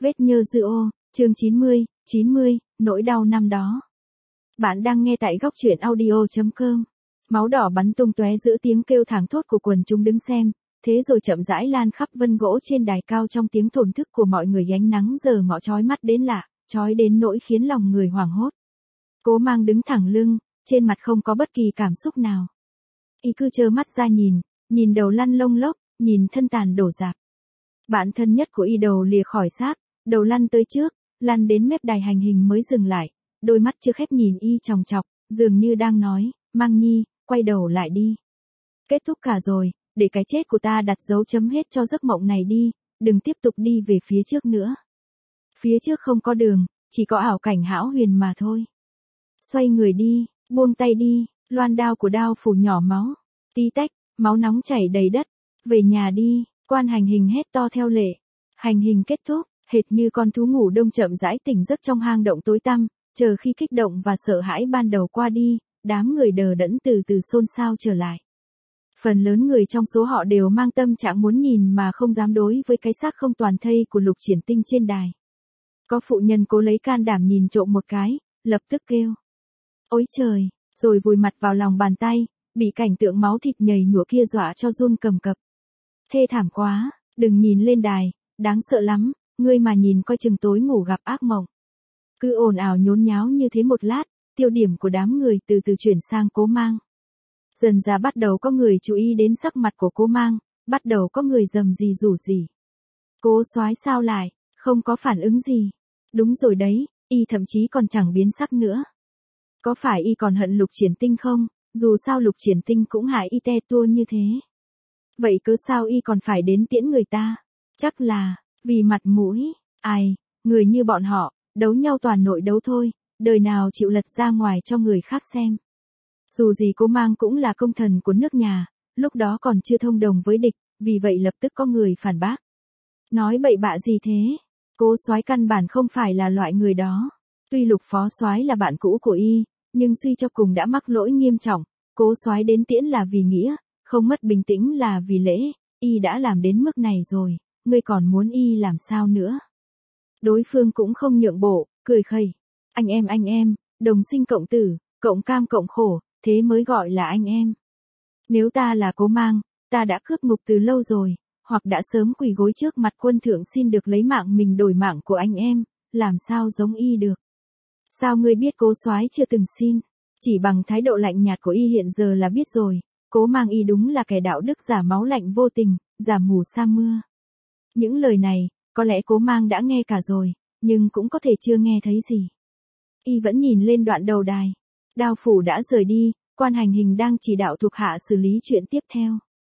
Vết nhơ dư ô, chương 90, nỗi đau năm đó. Bạn đang nghe tại góc truyện audio.com. Máu đỏ bắn tung tóe giữa tiếng kêu thảng thốt của quần chúng đứng xem, thế rồi chậm rãi lan khắp vân gỗ trên đài cao trong tiếng thổn thức của mọi người gánh nắng giờ ngọ chói mắt đến lạ, chói đến nỗi khiến lòng người hoảng hốt. Cố Mang đứng thẳng lưng, trên mặt không có bất kỳ cảm xúc nào. Y cứ trơ mắt ra nhìn đầu lăn lông lốc, nhìn thân tàn đổ rạp. Bạn thân nhất của Y đầu lìa khỏi xác, đầu lăn tới trước, lăn đến mép đài hành hình mới dừng lại, đôi mắt chưa khép nhìn Y chòng chọc, dường như đang nói, Mang Nhi, quay đầu lại đi. Kết thúc cả rồi, để cái chết của ta đặt dấu chấm hết cho giấc mộng này đi, đừng tiếp tục đi về phía trước nữa. Phía trước không có đường, chỉ có ảo cảnh hão huyền mà thôi. Xoay người đi, buông tay đi, loan đao của đao phủ nhỏ máu, tí tách, máu nóng chảy đầy đất, về nhà đi, quan hành hình hét to theo lệ. Hành hình kết thúc, hệt như con thú ngủ đông chậm rãi tỉnh giấc trong hang động tối tăm, chờ khi kích động và sợ hãi ban đầu qua đi, đám người đờ đẫn từ từ xôn xao trở lại. Phần lớn người trong số họ đều mang tâm trạng muốn nhìn mà không dám đối với cái xác không toàn thây của Lục Triển Tinh trên đài. Có phụ nhân cố lấy can đảm nhìn trộm một cái, lập tức kêu. Ôi trời, rồi vùi mặt vào lòng bàn tay, bị cảnh tượng máu thịt nhầy nhụa kia dọa cho run cầm cập. Thê thảm quá, đừng nhìn lên đài, đáng sợ lắm, ngươi mà nhìn coi chừng tối ngủ gặp ác mộng. Cứ ồn ào nhốn nháo như thế một lát, tiêu điểm của đám người từ từ chuyển sang Cố Mang. Dần ra bắt đầu có người chú ý đến sắc mặt của Cố Mang, bắt đầu có người rầm rì rủ rỉ. Cố soái sao lại, không có phản ứng gì. Đúng rồi đấy, Y thậm chí còn chẳng biến sắc nữa. Có phải Y còn hận Lục Triển Tinh không, dù sao Lục Triển Tinh cũng hại Y te tua như thế. Vậy cớ sao Y còn phải đến tiễn người ta? Chắc là, vì mặt mũi, ai, người như bọn họ, đấu nhau toàn nội đấu thôi, đời nào chịu lật ra ngoài cho người khác xem. Dù gì Cố Mang cũng là công thần của nước nhà, lúc đó còn chưa thông đồng với địch, vì vậy lập tức có người phản bác. Nói bậy bạ gì thế? Cố soái căn bản không phải là loại người đó. Tuy Lục phó soái là bạn cũ của Y, nhưng suy cho cùng đã mắc lỗi nghiêm trọng, Cố soái đến tiễn là vì nghĩa, không mất bình tĩnh là vì lễ, Y đã làm đến mức này rồi, ngươi còn muốn Y làm sao nữa? Đối phương cũng không nhượng bộ, cười khẩy. Anh em, đồng sinh cộng tử, cộng cam cộng khổ, thế mới gọi là anh em. Nếu ta là Cố Mang, ta đã cướp ngục từ lâu rồi, hoặc đã sớm quỳ gối trước mặt quân thượng xin được lấy mạng mình đổi mạng của anh em, làm sao giống Y được? Sao ngươi biết Cố soái chưa từng xin? Chỉ bằng thái độ lạnh nhạt của Y hiện giờ là biết rồi, Cố Mang Y đúng là kẻ đạo đức giả máu lạnh vô tình, giả mù sa mưa. Những lời này, có lẽ Cố Mang đã nghe cả rồi, nhưng cũng có thể chưa nghe thấy gì. Y vẫn nhìn lên đoạn đầu đài. Đao phủ đã rời đi, quan hành hình đang chỉ đạo thuộc hạ xử lý chuyện tiếp theo.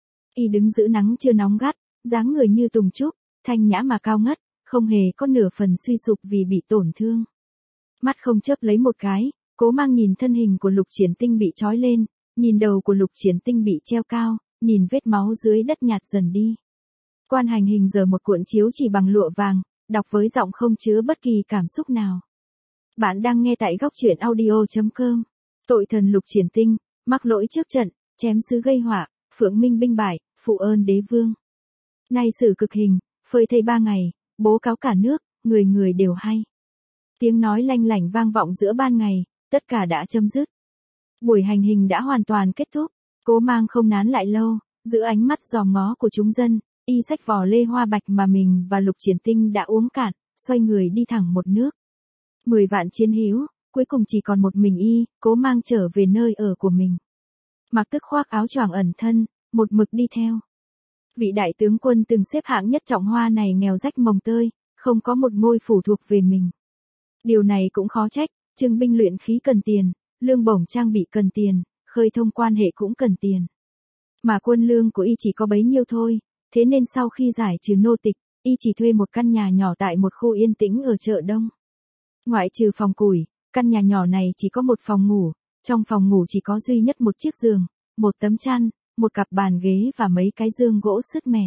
Y đứng giữ nắng chưa nóng gắt, dáng người như tùng trúc, thanh nhã mà cao ngất, không hề có nửa phần suy sụp vì bị tổn thương. Mắt không chớp lấy một cái, Cố Mang nhìn thân hình của Lục Triển Tinh bị trói lên, nhìn đầu của Lục Triển Tinh bị treo cao, nhìn vết máu dưới đất nhạt dần đi. Quan hành hình giở một cuộn chiếu chỉ bằng lụa vàng, đọc với giọng không chứa bất kỳ cảm xúc nào. Bạn đang nghe tại góc truyện audio.com. Tội thần Lục Triển Tinh, mắc lỗi trước trận, chém sứ gây họa, phượng minh binh bại, phụ ơn đế vương. Nay xử cực hình, phơi thây 3 ngày, bố cáo cả nước, người người đều hay. Tiếng nói lanh lảnh vang vọng giữa ban ngày, tất cả đã chấm dứt. Buổi hành hình đã hoàn toàn kết thúc, Cố Mang không nán lại lâu, giữa ánh mắt dòm ngó của chúng dân, Y xách vỏ lê hoa bạch mà mình và Lục Triển Tinh đã uống cạn, xoay người đi thẳng một nước. 10 vạn chiến hữu, cuối cùng chỉ còn một mình Y, Cố Mang trở về nơi ở của mình. Mặc tức khoác áo choàng ẩn thân, một mực đi theo. Vị đại tướng quân từng xếp hạng nhất trọng hoa này nghèo rách mồng tơi, không có một ngôi phủ thuộc về mình. Điều này cũng khó trách, trưng binh luyện khí cần tiền, lương bổng trang bị cần tiền, khơi thông quan hệ cũng cần tiền. Mà quân lương của Y chỉ có bấy nhiêu thôi, thế nên sau khi giải trừ nô tịch, Y chỉ thuê một căn nhà nhỏ tại một khu yên tĩnh ở chợ Đông. Ngoại trừ phòng củi, căn nhà nhỏ này chỉ có một phòng ngủ, trong phòng ngủ chỉ có duy nhất một chiếc giường, một tấm chăn, một cặp bàn ghế và mấy cái dương gỗ sứt mẻ.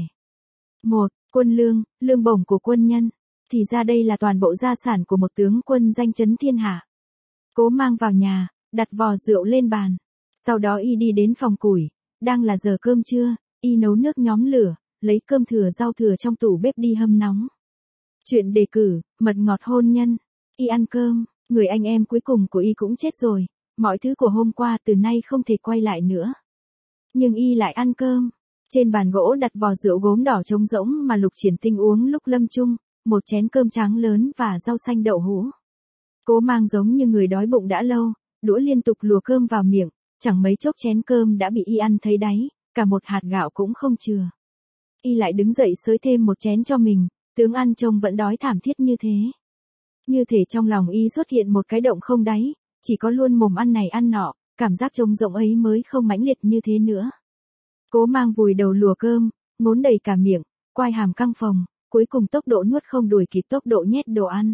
Quân lương, lương bổng của quân nhân, thì ra đây là toàn bộ gia sản của một tướng quân danh chấn thiên hạ. Cố Mang vào nhà, đặt vò rượu lên bàn, sau đó Y đi đến phòng củi, đang là giờ cơm trưa, Y nấu nước nhóm lửa, lấy cơm thừa rau thừa trong tủ bếp đi hâm nóng. Chuyện đề cử, mật ngọt hôn nhân. Y ăn cơm, người anh em cuối cùng của Y cũng chết rồi, mọi thứ của hôm qua từ nay không thể quay lại nữa. Nhưng Y lại ăn cơm. Trên bàn gỗ đặt vò rượu gốm đỏ trống rỗng mà Lục Triển Tinh uống lúc lâm chung, một chén cơm trắng lớn và rau xanh đậu hũ. Cố Mang giống như người đói bụng đã lâu, đũa liên tục lùa cơm vào miệng, chẳng mấy chốc chén cơm đã bị Y ăn thấy đáy, cả một hạt gạo cũng không chừa. Y lại đứng dậy xới thêm một chén cho mình, tướng ăn trông vẫn đói thảm thiết như thế. Như thể trong lòng Y xuất hiện một cái động không đáy, chỉ có luôn mồm ăn này ăn nọ, cảm giác trống rỗng ấy mới không mãnh liệt như thế nữa. Cố Mang vùi đầu lùa cơm, ngốn đầy cả miệng, quai hàm căng phồng, cuối cùng tốc độ nuốt không đuổi kịp tốc độ nhét đồ ăn.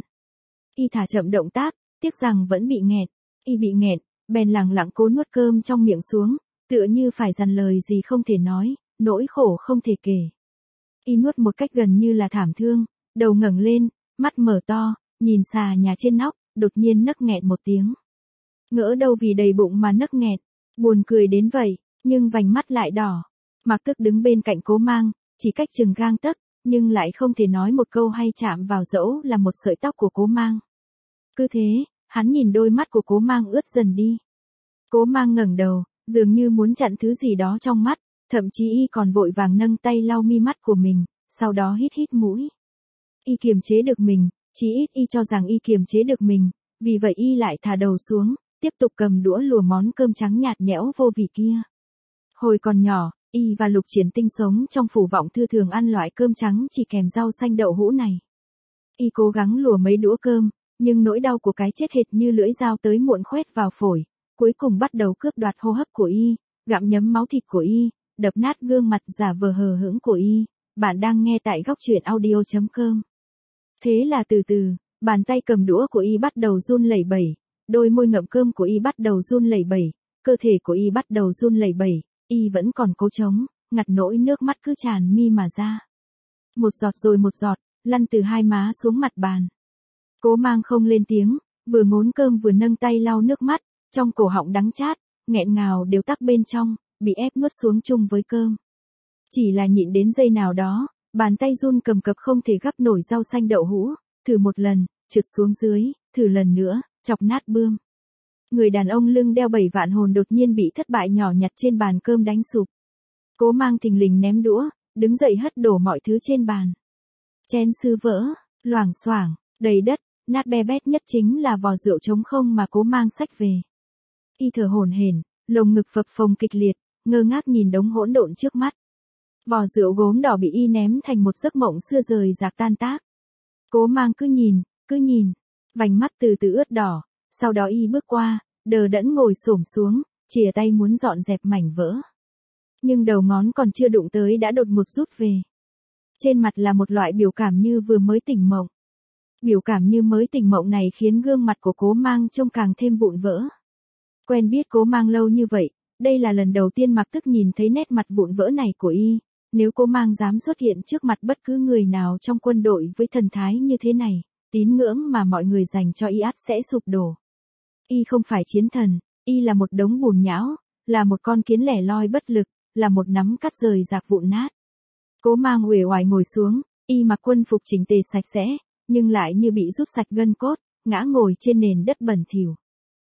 Y thả chậm động tác, tiếc rằng vẫn bị nghẹt. Y bị nghẹt, bèn lẳng lặng cố nuốt cơm trong miệng xuống, tựa như phải dằn lời gì không thể nói, nỗi khổ không thể kể. Y nuốt một cách gần như là thảm thương, đầu ngẩng lên, mắt mở to, nhìn xà nhà trên nóc, đột nhiên nấc nghẹt một tiếng. Ngỡ đâu vì đầy bụng mà nấc nghẹt, buồn cười đến vậy, nhưng vành mắt lại đỏ. Mạc Tức đứng bên cạnh Cố Mang, chỉ cách chừng gang tấc, nhưng lại không thể nói một câu hay chạm vào dẫu là một sợi tóc của Cố Mang. Cứ thế, hắn nhìn đôi mắt của Cố Mang ướt dần đi. Cố Mang ngẩng đầu, dường như muốn chặn thứ gì đó trong mắt, thậm chí Y còn vội vàng nâng tay lau mi mắt của mình, sau đó hít hít mũi. Y kiềm chế được mình, chí ít Y cho rằng Y kiềm chế được mình, vì vậy Y lại thả đầu xuống, tiếp tục cầm đũa lùa món cơm trắng nhạt nhẽo vô vị kia. Hồi còn nhỏ, Y và Lục Triển Tinh sống trong phủ Vọng Thư thường ăn loại cơm trắng chỉ kèm rau xanh đậu hũ này. Y cố gắng lùa mấy đũa cơm, nhưng nỗi đau của cái chết hệt như lưỡi dao tới muộn khoét vào phổi, cuối cùng bắt đầu cướp đoạt hô hấp của Y, gặm nhấm máu thịt của Y, đập nát gương mặt giả vờ hờ hững của Y. Bạn đang nghe tại góc truyện audio.com. Thế là từ từ, bàn tay cầm đũa của Y bắt đầu run lẩy bẩy, đôi môi ngậm cơm của Y bắt đầu run lẩy bẩy, cơ thể của Y bắt đầu run lẩy bẩy, Y vẫn còn cố chống, ngặt nỗi nước mắt cứ tràn mi mà ra. Một giọt rồi một giọt, lăn từ hai má xuống mặt bàn. Cố Mang không lên tiếng, vừa ngốn cơm vừa nâng tay lau nước mắt, trong cổ họng đắng chát, nghẹn ngào đều tắc bên trong, bị ép nuốt xuống chung với cơm. Chỉ là nhịn đến giây nào đó, bàn tay run cầm cập không thể gắp nổi rau xanh đậu hũ, thử một lần, trượt xuống dưới, thử lần nữa, chọc nát bươm. Người đàn ông lưng đeo 7 vạn hồn đột nhiên bị thất bại nhỏ nhặt trên bàn cơm đánh sụp. Cố Mang thình lình ném đũa, đứng dậy hất đổ mọi thứ trên bàn. Chén sứ vỡ, loảng xoảng, đầy đất, nát be bét nhất chính là vò rượu trống không mà Cố Mang xách về. Y thở hổn hển, lồng ngực phập phồng kịch liệt, ngơ ngác nhìn đống hỗn độn trước mắt. Vò rượu gốm đỏ bị Y ném thành một giấc mộng xưa rời rạc tan tác. Cố Mang cứ nhìn, vành mắt từ từ ướt đỏ, sau đó Y bước qua, đờ đẫn ngồi xổm xuống, chìa tay muốn dọn dẹp mảnh vỡ. Nhưng đầu ngón còn chưa đụng tới đã đột ngột rút về. Trên mặt là một loại biểu cảm như vừa mới tỉnh mộng. Biểu cảm như mới tỉnh mộng này khiến gương mặt của Cố Mang trông càng thêm vụn vỡ. Quen biết Cố Mang lâu như vậy, đây là lần đầu tiên Mạc Tức nhìn thấy nét mặt vụn vỡ này của Y. Nếu Cố Mang dám xuất hiện trước mặt bất cứ người nào trong quân đội với thần thái như thế này, tín ngưỡng mà mọi người dành cho Y ắt sẽ sụp đổ. Y không phải chiến thần, Y là một đống bùn nhão, là một con kiến lẻ loi bất lực, là một nắm cắt rời rạc vụn nát. Cố Mang uể oải ngồi xuống, Y mặc quân phục chỉnh tề sạch sẽ, nhưng lại như bị rút sạch gân cốt, ngã ngồi trên nền đất bẩn thỉu.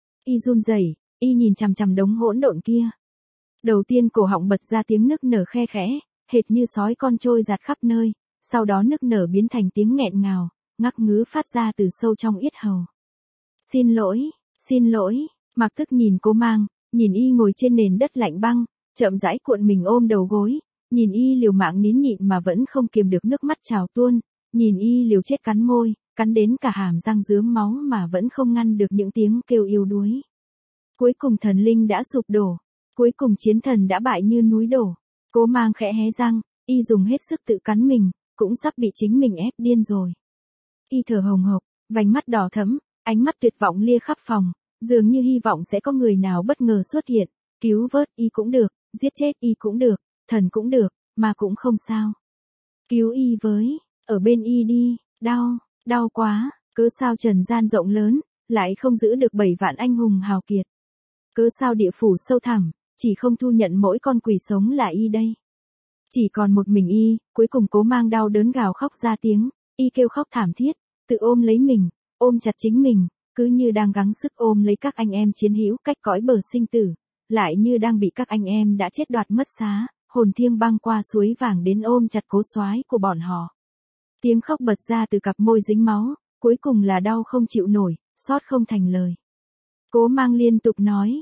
Y run rẩy, Y nhìn chằm chằm đống hỗn độn kia. Đầu tiên cổ họng bật ra tiếng nức nở khe khẽ, hệt như sói con trôi dạt khắp nơi, sau đó nức nở biến thành tiếng nghẹn ngào, ngắc ngứ phát ra từ sâu trong yết hầu. Xin lỗi, Mạc Tức nhìn Cố Mang, nhìn Y ngồi trên nền đất lạnh băng, chậm rãi cuộn mình ôm đầu gối, nhìn Y liều mạng nín nhịn mà vẫn không kiềm được nước mắt trào tuôn, nhìn Y liều chết cắn môi, cắn đến cả hàm răng rướm máu mà vẫn không ngăn được những tiếng kêu yếu đuối. Cuối cùng thần linh đã sụp đổ, cuối cùng chiến thần đã bại như núi đổ. Cố Mang khẽ hé răng, Y dùng hết sức tự cắn mình, cũng sắp bị chính mình ép điên rồi. Y thở hồng hộc, vành mắt đỏ thẫm, ánh mắt tuyệt vọng lia khắp phòng, dường như hy vọng sẽ có người nào bất ngờ xuất hiện, cứu vớt Y cũng được, giết chết Y cũng được, thần cũng được, mà cũng không sao. Cứu Y với, ở bên Y đi, đau quá, cớ sao trần gian rộng lớn, lại không giữ được 7 vạn anh hùng hào kiệt. Cớ sao địa phủ sâu thẳm, chỉ không thu nhận mỗi con quỷ sống là Y đây. Chỉ còn một mình Y, cuối cùng Cố Mang đau đớn gào khóc ra tiếng, y kêu khóc thảm thiết, tự ôm lấy mình, ôm chặt chính mình, cứ như đang gắng sức ôm lấy các anh em chiến hữu cách cõi bờ sinh tử, lại như đang bị các anh em đã chết đoạt mất xá, hồn thiêng băng qua suối vàng đến ôm chặt cố soái của bọn họ. Tiếng khóc bật ra từ cặp môi dính máu, cuối cùng là đau không chịu nổi, xót không thành lời. Cố Mang liên tục nói,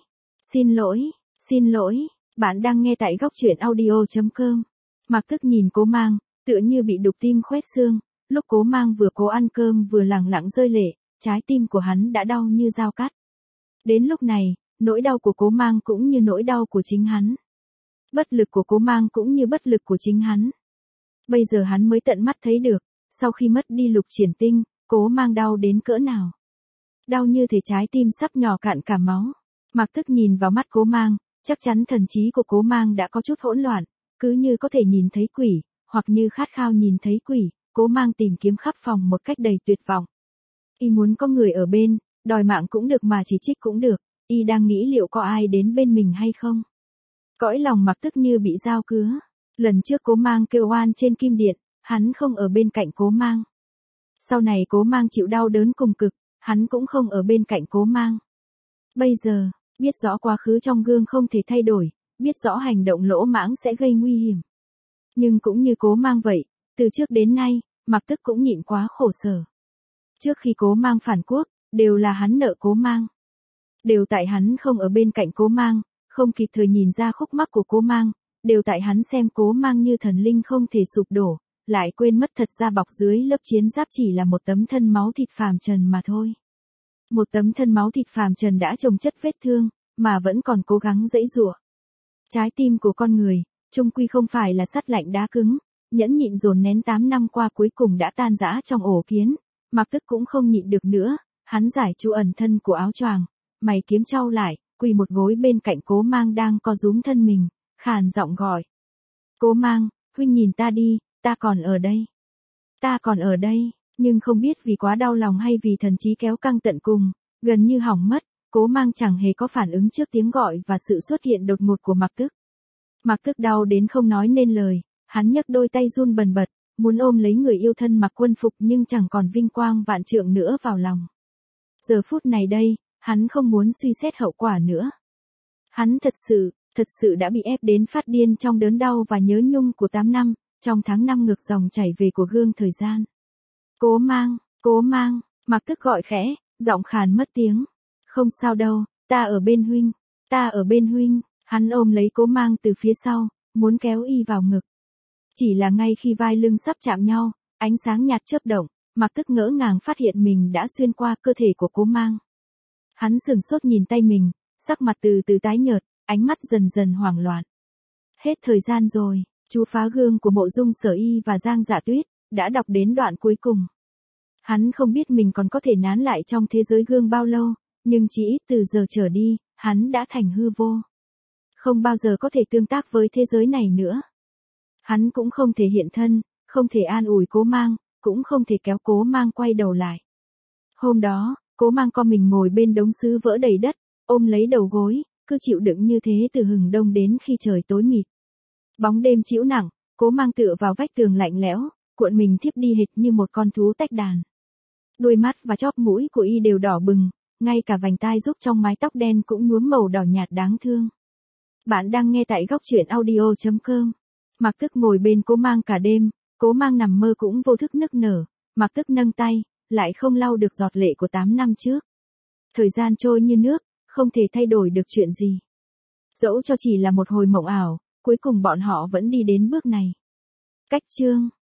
xin lỗi, bạn đang nghe tại góc truyện audio.com. Mặc Tức nhìn Cố Mang, tựa như bị đục tim khoét xương, lúc Cố Mang vừa cố ăn cơm vừa lẳng lặng rơi lệ, trái tim của hắn đã đau như dao cắt. Đến lúc này, nỗi đau của Cố Mang cũng như nỗi đau của chính hắn. Bất lực của Cố Mang cũng như bất lực của chính hắn. Bây giờ hắn mới tận mắt thấy được, sau khi mất đi Lục Triển Tinh, Cố Mang đau đến cỡ nào. Đau như thể trái tim sắp nhỏ cạn cả máu. Mặc Tức nhìn vào mắt Cố Mang, chắc chắn thần trí của Cố Mang đã có chút hỗn loạn, cứ như có thể nhìn thấy quỷ, hoặc như khát khao nhìn thấy quỷ, Cố Mang tìm kiếm khắp phòng một cách đầy tuyệt vọng. Y muốn có người ở bên, đòi mạng cũng được mà chỉ trích cũng được, y đang nghĩ liệu có ai đến bên mình hay không. Cõi lòng Mặc Tức như bị dao cứa. Lần trước Cố Mang kêu oan trên kim điện, hắn không ở bên cạnh Cố Mang. Sau này Cố Mang chịu đau đớn cùng cực, hắn cũng không ở bên cạnh Cố Mang. Bây giờ, biết rõ quá khứ trong gương không thể thay đổi, biết rõ hành động lỗ mãng sẽ gây nguy hiểm. Nhưng cũng như Cố Mang vậy, từ trước đến nay, Mặc Tức cũng nhịn quá khổ sở. Trước khi Cố Mang phản quốc, đều là hắn nợ Cố Mang. Đều tại hắn không ở bên cạnh Cố Mang, không kịp thời nhìn ra khúc mắc của Cố Mang, đều tại hắn xem Cố Mang như thần linh không thể sụp đổ, lại quên mất thật ra bọc dưới lớp chiến giáp chỉ là một tấm thân máu thịt phàm trần mà thôi. Một tấm thân máu thịt phàm trần đã chồng chất vết thương, mà vẫn còn cố gắng giãy giụa. Trái tim của con người, chung quy không phải là sắt lạnh đá cứng, nhẫn nhịn dồn nén 8 năm qua cuối cùng đã tan rã trong ổ kiến. Mặc Tức cũng không nhịn được nữa, hắn giải trụ ẩn thân của áo choàng, mày kiếm chau lại, quỳ một gối bên cạnh Cố Mang đang co rúm thân mình, khàn giọng gọi. Cố Mang, huynh nhìn ta đi, ta còn ở đây. Ta còn ở đây, nhưng không biết vì quá đau lòng hay vì thần trí kéo căng tận cùng, gần như hỏng mất, Cố Mang chẳng hề có phản ứng trước tiếng gọi và sự xuất hiện đột ngột của Mặc Tức. Mặc Tức đau đến không nói nên lời, hắn nhấc đôi tay run bần bật, muốn ôm lấy người yêu thân mặc quân phục nhưng chẳng còn vinh quang vạn trượng nữa vào lòng. Giờ phút này đây, hắn không muốn suy xét hậu quả nữa. Hắn thật sự đã bị ép đến phát điên trong đớn đau và nhớ nhung của 8 năm, trong tháng 5 ngược dòng chảy về của gương thời gian. Cố Mang, Mặc Tức gọi khẽ, giọng khàn mất tiếng. Không sao đâu, ta ở bên huynh, hắn ôm lấy Cố Mang từ phía sau, muốn kéo y vào ngực. Chỉ là ngay khi vai lưng sắp chạm nhau, ánh sáng nhạt chớp động, Mặc Tức ngỡ ngàng phát hiện mình đã xuyên qua cơ thể của Cố Mang. Hắn sửng sốt nhìn tay mình, sắc mặt từ từ tái nhợt, ánh mắt dần dần hoảng loạn. Hết thời gian rồi, chú phá gương của Mộ Dung Sở Y và Giang Dạ Tuyết đã đọc đến đoạn cuối cùng. Hắn không biết mình còn có thể nán lại trong thế giới gương bao lâu, nhưng chỉ ít từ giờ trở đi, hắn đã thành hư vô. Không bao giờ có thể tương tác với thế giới này nữa. Hắn cũng không thể hiện thân, không thể an ủi Cố Mang, cũng không thể kéo Cố Mang quay đầu lại. Hôm đó, Cố Mang co mình ngồi bên đống sứ vỡ đầy đất, ôm lấy đầu gối, cứ chịu đựng như thế từ hừng đông đến khi trời tối mịt. Bóng đêm trĩu nặng, Cố Mang tựa vào vách tường lạnh lẽo, cuộn mình thiếp đi hệt như một con thú tách đàn. Đôi mắt và chóp mũi của y đều đỏ bừng, ngay cả vành tai rúc trong mái tóc đen cũng nhuốm màu đỏ nhạt đáng thương. Bạn đang nghe tại góc truyện audio.com. Mặc Tức ngồi bên Cố Mang cả đêm, Cố Mang nằm mơ cũng vô thức nức nở, Mặc Tức nâng tay, lại không lau được giọt lệ của 8 năm trước. Thời gian trôi như nước, không thể thay đổi được chuyện gì. Dẫu cho chỉ là một hồi mộng ảo, cuối cùng bọn họ vẫn đi đến bước này. Cách chương